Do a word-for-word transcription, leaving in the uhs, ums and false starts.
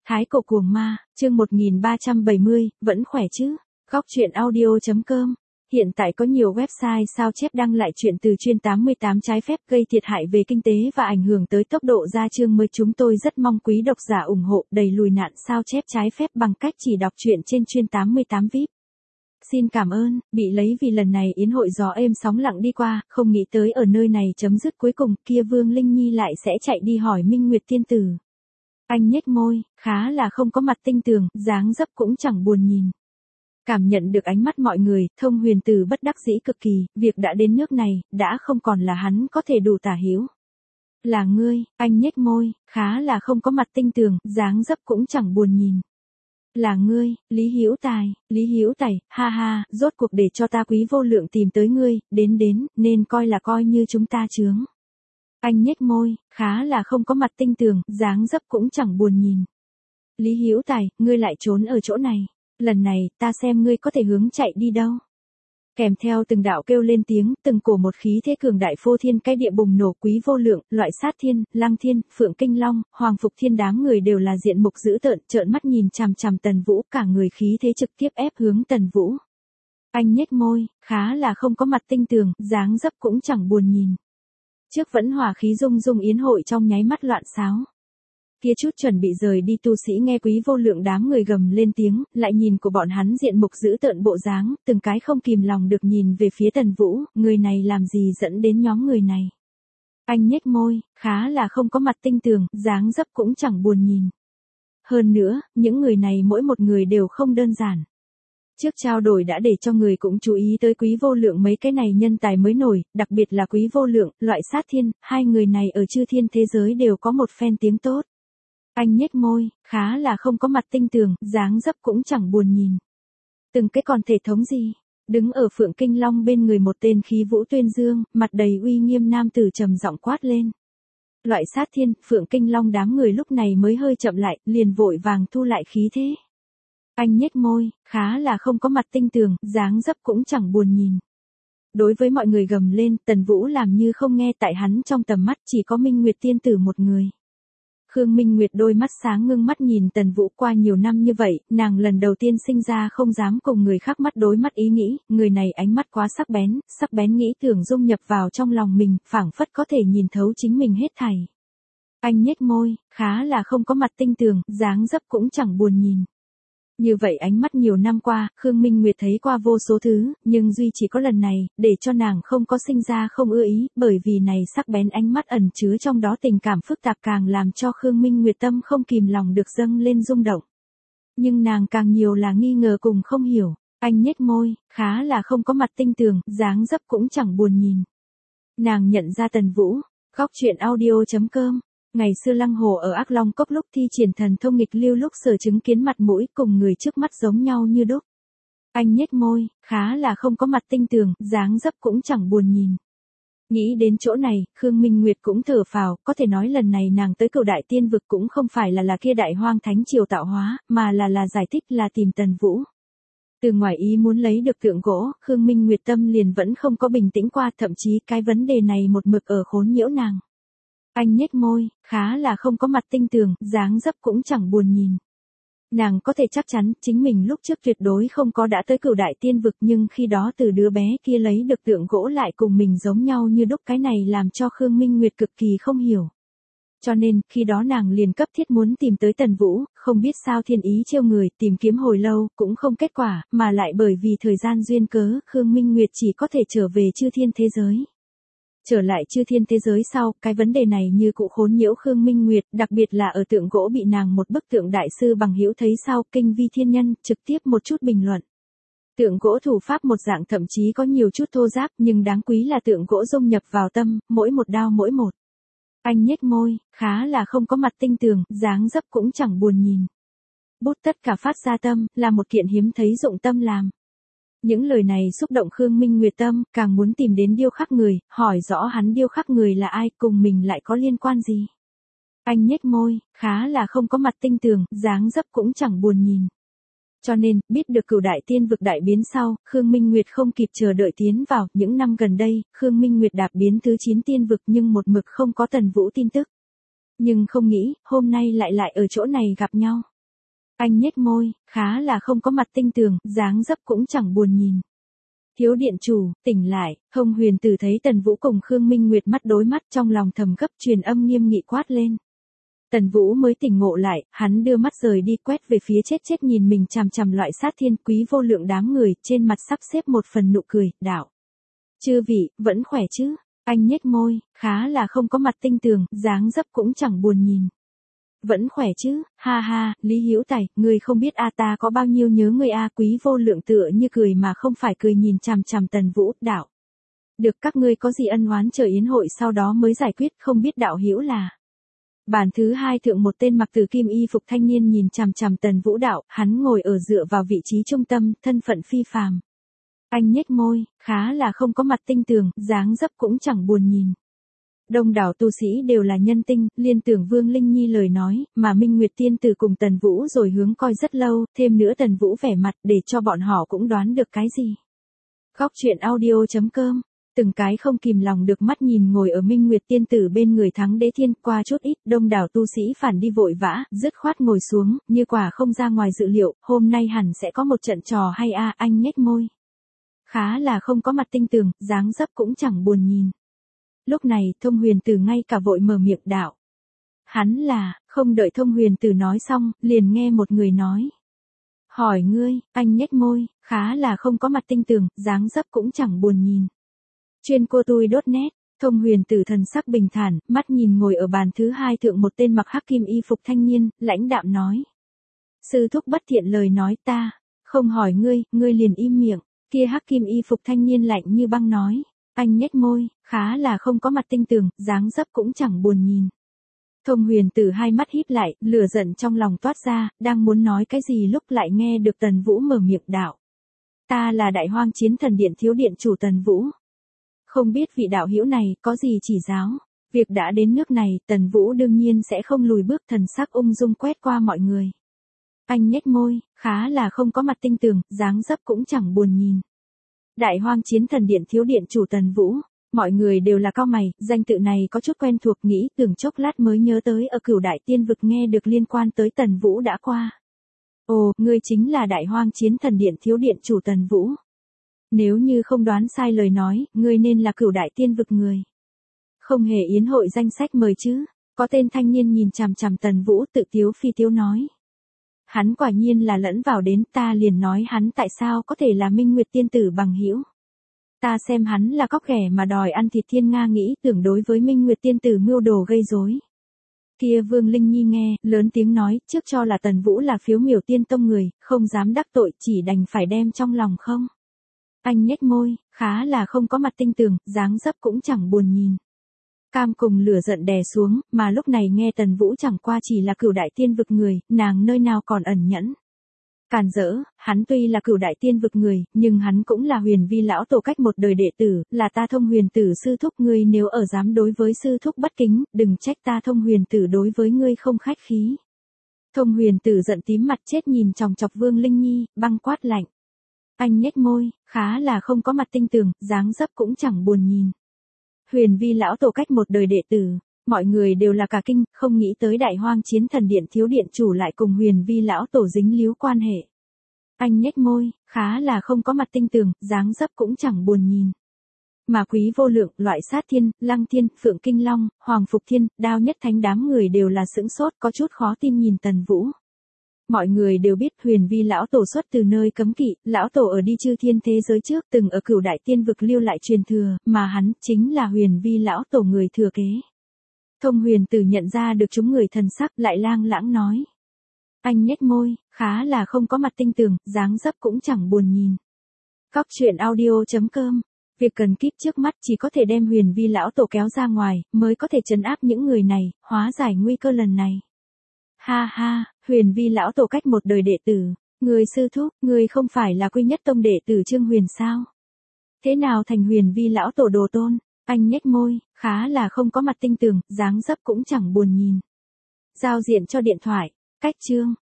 Thái cổ cuồng ma, chương một nghìn ba trăm bảy mươi, vẫn khỏe chứ? Góc truyện audio chấm com. Hiện tại có nhiều website sao chép đăng lại chuyện từ chuyên tám mươi tám trái phép gây thiệt hại về kinh tế và ảnh hưởng tới tốc độ ra chương mới. Chúng tôi rất mong quý độc giả ủng hộ đẩy lùi nạn sao chép trái phép bằng cách chỉ đọc truyện trên chuyên tám mươi tám vi ai pi. Xin cảm ơn, bị lấy vì lần này yến hội gió êm sóng lặng đi qua, không nghĩ tới ở nơi này chấm dứt cuối cùng, kia Vương Linh Nhi lại sẽ chạy đi hỏi Minh Nguyệt tiên tử. Anh nhếch môi, khá là không có mặt tinh tường, dáng dấp cũng chẳng buồn nhìn. Cảm nhận được ánh mắt mọi người, Thông Huyền Tử bất đắc dĩ cực kỳ, việc đã đến nước này, đã không còn là hắn có thể đủ tả hữu. Là ngươi, anh nhếch môi, khá là không có mặt tinh tường, dáng dấp cũng chẳng buồn nhìn. Là ngươi, Lý Hữu Tài, Lý Hữu Tài, ha ha, rốt cuộc để cho ta Quý Vô Lượng tìm tới ngươi, đến đến, nên coi là coi như chúng ta chướng. Anh nhếch môi, khá là không có mặt tinh tường, dáng dấp cũng chẳng buồn nhìn. Lý Hữu Tài, ngươi lại trốn ở chỗ này. Lần này, ta xem ngươi có thể hướng chạy đi đâu. Kèm theo từng đạo kêu lên tiếng, từng cổ một khí thế cường đại phô thiên cái địa bùng nổ. Quý Vô Lượng, Loại Sát Thiên, Lăng Thiên, Phượng Kinh Long, Hoàng Phục Thiên đám người đều là diện mục dữ tợn, trợn mắt nhìn chằm chằm Tần Vũ, cả người khí thế trực tiếp ép hướng Tần Vũ. Anh nhếch môi, khá là không có mặt tinh tường, dáng dấp cũng chẳng buồn nhìn. Trước vẫn hòa khí dung dung yến hội trong nháy mắt loạn xáo. Kia chút chuẩn bị rời đi tu sĩ nghe Quý Vô Lượng đám người gầm lên tiếng, lại nhìn của bọn hắn diện mục dữ tợn bộ dáng, từng cái không kìm lòng được nhìn về phía Tần Vũ, người này làm gì dẫn đến nhóm người này. Anh nhếch môi, khá là không có mặt tinh tường, dáng dấp cũng chẳng buồn nhìn. Hơn nữa, những người này mỗi một người đều không đơn giản. Trước trao đổi đã để cho người cũng chú ý tới Quý Vô Lượng mấy cái này nhân tài mới nổi, đặc biệt là Quý Vô Lượng, Loại Sát Thiên, hai người này ở chư thiên thế giới đều có một phen tiếng tốt. Anh nhếch môi, khá là không có mặt tinh tường, dáng dấp cũng chẳng buồn nhìn. Từng cái còn thể thống gì? Đứng ở Phượng Kinh Long bên người một tên khí vũ tuyên dương, mặt đầy uy nghiêm nam tử trầm giọng quát lên. Loại Sát Thiên, Phượng Kinh Long đám người lúc này mới hơi chậm lại, liền vội vàng thu lại khí thế. Anh nhếch môi, khá là không có mặt tinh tường, dáng dấp cũng chẳng buồn nhìn. Đối với mọi người gầm lên, Tần Vũ làm như không nghe, tại hắn trong tầm mắt chỉ có Minh Nguyệt tiên tử một người. Khương Minh Nguyệt đôi mắt sáng ngưng mắt nhìn Tần Vũ. Qua nhiều năm như vậy, nàng lần đầu tiên sinh ra không dám cùng người khác mắt đối mắt ý nghĩ, người này ánh mắt quá sắc bén, sắc bén nghĩ tưởng dung nhập vào trong lòng mình, phảng phất có thể nhìn thấu chính mình hết thảy. Anh nhếch môi, khá là không có mặt tinh tường, dáng dấp cũng chẳng buồn nhìn. Như vậy ánh mắt nhiều năm qua, Khương Minh Nguyệt thấy qua vô số thứ, nhưng duy chỉ có lần này, để cho nàng không có sinh ra không ưa ý, bởi vì này sắc bén ánh mắt ẩn chứa trong đó tình cảm phức tạp càng làm cho Khương Minh Nguyệt tâm không kìm lòng được dâng lên rung động. Nhưng nàng càng nhiều là nghi ngờ cùng không hiểu, anh nhếch môi, khá là không có mặt tinh tường, dáng dấp cũng chẳng buồn nhìn. Nàng nhận ra Tần Vũ, góc truyện audio chấm com. Ngày xưa Lăng Hồ ở Ác Long Cốc lúc thi triển thần thông nghịch lưu lúc sở chứng kiến mặt mũi cùng người trước mắt giống nhau như đúc. Anh nhếch môi, khá là không có mặt tinh tường, dáng dấp cũng chẳng buồn nhìn. Nghĩ đến chỗ này, Khương Minh Nguyệt cũng thở phào, có thể nói lần này nàng tới Cửu Đại Tiên Vực cũng không phải là là kia Đại Hoang Thánh Triều tạo hóa, mà là là giải thích là tìm Tần Vũ. Từ ngoài ý muốn lấy được tượng gỗ, Khương Minh Nguyệt tâm liền vẫn không có bình tĩnh qua, thậm chí cái vấn đề này một mực ở khốn nhiễu nàng. Anh nhếch môi, khá là không có mặt tinh tường, dáng dấp cũng chẳng buồn nhìn. Nàng có thể chắc chắn, chính mình lúc trước tuyệt đối không có đã tới Cửu Đại Tiên Vực, nhưng khi đó từ đứa bé kia lấy được tượng gỗ lại cùng mình giống nhau như đúc, cái này làm cho Khương Minh Nguyệt cực kỳ không hiểu. Cho nên, khi đó nàng liền cấp thiết muốn tìm tới Tần Vũ, không biết sao thiên ý trêu người, tìm kiếm hồi lâu, cũng không kết quả, mà lại bởi vì thời gian duyên cớ, Khương Minh Nguyệt chỉ có thể trở về chư thiên thế giới. Trở lại chư thiên thế giới sau, cái vấn đề này như cụ khốn nhiễu Khương Minh Nguyệt, đặc biệt là ở tượng gỗ bị nàng một bức tượng đại sư bằng hữu thấy sau, kinh vi thiên nhân, trực tiếp một chút bình luận. Tượng gỗ thủ pháp một dạng thậm chí có nhiều chút thô ráp, nhưng đáng quý là tượng gỗ dung nhập vào tâm, mỗi một đao mỗi một. Anh nhếch môi, khá là không có mặt tinh tường, dáng dấp cũng chẳng buồn nhìn. Bút tất cả phát ra tâm, là một kiện hiếm thấy dụng tâm làm. Những lời này xúc động Khương Minh Nguyệt tâm, càng muốn tìm đến điêu khắc người, hỏi rõ hắn điêu khắc người là ai, cùng mình lại có liên quan gì. Anh nhếch môi, khá là không có mặt tinh tường, dáng dấp cũng chẳng buồn nhìn. Cho nên, biết được Cửu Đại Tiên Vực đại biến sau, Khương Minh Nguyệt không kịp chờ đợi tiến vào. Những năm gần đây, Khương Minh Nguyệt đạp biến thứ chín tiên vực nhưng một mực không có Tần Vũ tin tức. Nhưng không nghĩ, hôm nay lại lại ở chỗ này gặp nhau. Anh nhếch môi, khá là không có mặt tinh tường, dáng dấp cũng chẳng buồn nhìn. Thiếu điện chủ, tỉnh lại, Thông Huyền Tử thấy Tần Vũ cùng Khương Minh Nguyệt mắt đối mắt, trong lòng thầm gấp, truyền âm nghiêm nghị quát lên. Tần Vũ mới tỉnh ngộ lại, hắn đưa mắt rời đi, quét về phía chết chết nhìn mình chằm chằm loại sát thiên quý vô lượng đám người, trên mặt sắp xếp một phần nụ cười, đạo. Chư vị, vẫn khỏe chứ? Anh nhếch môi, khá là không có mặt tinh tường, dáng dấp cũng chẳng buồn nhìn. Vẫn khỏe chứ, ha ha, Lý Hữu Tài, người không biết a ta có bao nhiêu nhớ người a. Quý vô lượng tựa như cười mà không phải cười nhìn chằm chằm Tần Vũ, đạo. Được, các ngươi có gì ân oán chờ yến hội sau đó mới giải quyết, không biết đạo hữu là. Bàn thứ hai thượng một tên mặc từ kim y phục thanh niên nhìn chằm chằm Tần Vũ, đạo, hắn ngồi ở dựa vào vị trí trung tâm, thân phận phi phàm. Anh nhếch môi, khá là không có mặt tinh tường, dáng dấp cũng chẳng buồn nhìn. Đông đảo tu sĩ đều là nhân tinh, liên tưởng Vương Linh Nhi lời nói, mà Minh Nguyệt Tiên Tử cùng Tần Vũ rồi hướng coi rất lâu, thêm nữa Tần Vũ vẻ mặt để cho bọn họ cũng đoán được cái gì. Góc truyện audio chấm com, từng cái không kìm lòng được mắt nhìn ngồi ở Minh Nguyệt Tiên Tử bên người Thắng Đế Thiên, qua chút ít, đông đảo tu sĩ phản đi vội vã, dứt khoát ngồi xuống, như quả không ra ngoài dự liệu, hôm nay hẳn sẽ có một trận trò hay a. Anh nhếch môi. Khá là không có mặt tinh tường, dáng dấp cũng chẳng buồn nhìn. Lúc này, Thông Huyền Tử ngay cả vội mở miệng, đạo. Hắn là, không đợi Thông Huyền Tử nói xong, liền nghe một người nói. Hỏi ngươi, anh nhếch môi, khá là không có mặt tinh tường, dáng dấp cũng chẳng buồn nhìn. Chuyên cô tui đốt nét, Thông Huyền Tử thần sắc bình thản, mắt nhìn ngồi ở bàn thứ hai thượng một tên mặc hắc kim y phục thanh niên, lãnh đạm nói. Sư thúc bất thiện lời nói ta, không hỏi ngươi, ngươi liền im miệng. Kia hắc kim y phục thanh niên lạnh như băng nói. Anh nhếch môi, khá là không có mặt tinh tường, dáng dấp cũng chẳng buồn nhìn. Thông Huyền Tử hai mắt híp lại, lửa giận trong lòng toát ra, đang muốn nói cái gì lúc lại nghe được Tần Vũ mở miệng, đạo. Ta là Đại Hoang Chiến Thần Điện thiếu điện chủ Tần Vũ. Không biết vị đạo hữu này có gì chỉ giáo. Việc đã đến nước này, Tần Vũ đương nhiên sẽ không lùi bước, thần sắc ung dung quét qua mọi người. Anh nhếch môi, khá là không có mặt tinh tường, dáng dấp cũng chẳng buồn nhìn. Đại Hoang Chiến Thần Điện thiếu điện chủ Tần Vũ, mọi người đều là cau mày, danh tự này có chút quen thuộc, nghĩ tưởng chốc lát mới nhớ tới ở Cửu Đại Tiên Vực nghe được liên quan tới Tần Vũ đã qua. Ồ, ngươi chính là Đại Hoang Chiến Thần Điện thiếu điện chủ Tần Vũ. Nếu như không đoán sai lời nói, ngươi nên là Cửu Đại Tiên Vực người. Không hề yến hội danh sách mời chứ, có tên thanh niên nhìn chằm chằm Tần Vũ tự tiếu phi tiếu nói. Hắn quả nhiên là lẫn vào đến, ta liền nói hắn tại sao có thể là Minh Nguyệt Tiên Tử bằng hữu. Ta xem hắn là cóc ghẻ mà đòi ăn thịt thiên nga, nghĩ tưởng đối với Minh Nguyệt Tiên Tử mưu đồ gây rối. Kia Vương Linh Nhi nghe, lớn tiếng nói, trước cho là Tần Vũ là phiếu miểu tiên tông người, không dám đắc tội, chỉ đành phải đem trong lòng không. Anh nhếch môi, khá là không có mặt tinh tường, dáng dấp cũng chẳng buồn nhìn. Cam cùng lửa giận đè xuống, mà lúc này nghe Tần Vũ chẳng qua chỉ là Cửu Đại Tiên Vực người, nàng nơi nào còn ẩn nhẫn. Càn rỡ, hắn tuy là Cửu Đại Tiên Vực người, nhưng hắn cũng là Huyền Vi lão tổ cách một đời đệ tử, là ta Thông Huyền Tử sư thúc, ngươi nếu ở dám đối với sư thúc bất kính, đừng trách ta Thông Huyền Tử đối với ngươi không khách khí. Thông Huyền Tử giận tím mặt chết nhìn chòng chọc Vương Linh Nhi, băng quát lạnh. Anh nhếch môi, khá là không có mặt tinh tường, dáng dấp cũng chẳng buồn nhìn. Huyền Vi lão tổ cách một đời đệ tử, mọi người đều là cả kinh, không nghĩ tới Đại Hoang Chiến Thần Điện thiếu điện chủ lại cùng Huyền Vi lão tổ dính líu quan hệ. Anh nhếch môi, khá là không có mặt tinh tường, dáng dấp cũng chẳng buồn nhìn. Mà Quý Vô Lượng, Loại Sát Thiên, Lăng Thiên, Phượng Kinh Long, Hoàng Phục Thiên, Đao Nhất Thánh đám người đều là sững sốt, có chút khó tin nhìn Tần Vũ. Mọi người đều biết Huyền Vi lão tổ xuất từ nơi cấm kỵ, lão tổ ở đi chư thiên thế giới trước từng ở Cửu Đại Tiên Vực lưu lại truyền thừa, mà hắn chính là Huyền Vi lão tổ người thừa kế. Thông Huyền Tử nhận ra được chúng người thần sắc, lại lang lãng nói. Anh nhếch môi, khá là không có mặt tinh tường, dáng dấp cũng chẳng buồn nhìn. Góc truyện audio chấm com, việc cần kíp trước mắt chỉ có thể đem Huyền Vi lão tổ kéo ra ngoài, mới có thể trấn áp những người này, hóa giải nguy cơ lần này. Ha ha, Huyền Vi lão tổ cách một đời đệ tử, người sư thúc, người không phải là Quy Nhất Tông đệ tử Trương Huyền sao? Thế nào thành Huyền Vi lão tổ đồ tôn? Anh nhếch môi, khá là không có mặt tinh tường, dáng dấp cũng chẳng buồn nhìn. Giao diện cho điện thoại, cách chương.